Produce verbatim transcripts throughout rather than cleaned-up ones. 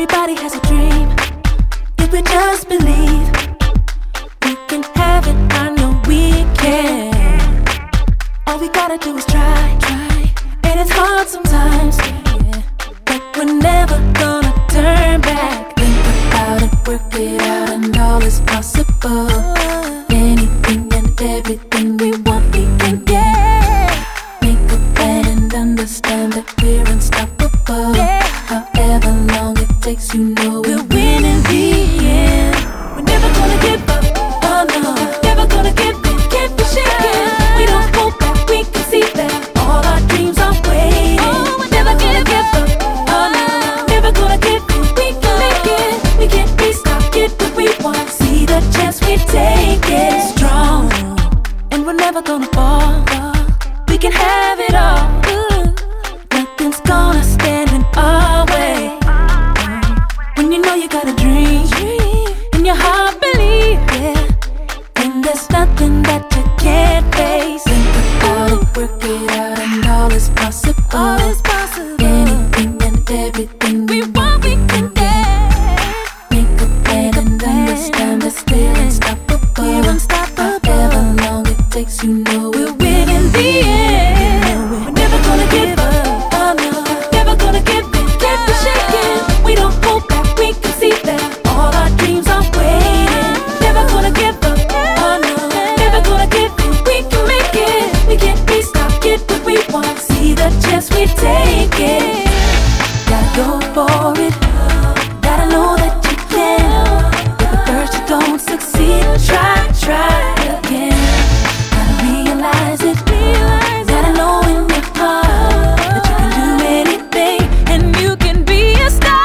Everybody has a dream. If we just believe, we can have it. I know we can. All we gotta do is try, try. And it's hard sometimes, yeah. But we're never gonna turn back. Think about it, work it out, and all is possible. Anything and everything we want, we can get. Make a plan and understand that we're unstoppable. Yeah. However long it takes, you know we'll win in the end. We're never gonna give up, oh no. Never gonna give in, can't be shaken. We don't hold back, we can see that all our dreams are waiting. Oh, we're never gonna give up, oh no. Never gonna give in, we can make it. We can't be stopped, get what we want. See the chance, we take it. Strong, and we're never gonna fall. We can have it all. Nothing's gonna stand in our way. When you know you got a dream, in your heart believe, yeah. And there's nothing that you can't face. Think about it, work it out, and all is possible. All is possible. Anything and everything we want, we can get. Make a plan and understand that we're unstoppable. We're unstoppable. However long it takes, you know we'll win in the end. We're never gonna give up, oh no. Never gonna give in, can't be shaken. We don't hold back, we can see that all our dreams are waiting. Never gonna give up, oh no. Never gonna give in, we can make it. We can't be stopped, get what we want. See the chance, we take it. Gotta go for it. Gotta know that you can. If at first you don't succeed, try, try again. Gotta realize it. Gotta know in your heart that you can do anything and you can be a star.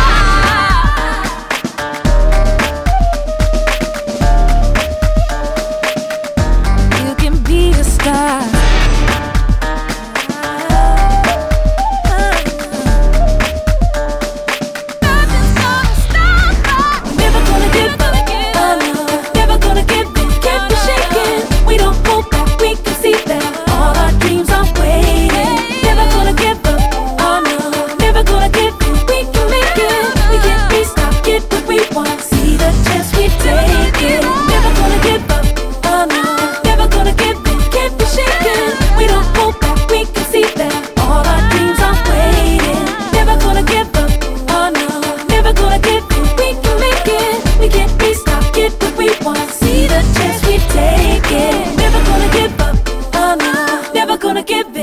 You can be a star. Nothing's gonna stop us. Never gonna give up, oh no. Never gonna give in, can't be shaken. We don't hold back, we can see that all our dreams are waiting. Never gonna give up, oh no. Never gonna give in, we can make it. We can't be stopped, get what we want. See the chance, we take it. Never gonna give up, oh no. Never gonna give in, can't be shaken. We don't hold back, we can see that all our dreams are waiting. Never gonna give up, oh no. Never gonna give in, we can make it. We can't be stopped, get what we want. See the chance, we take it. Never gonna give up, oh no. Never gonna give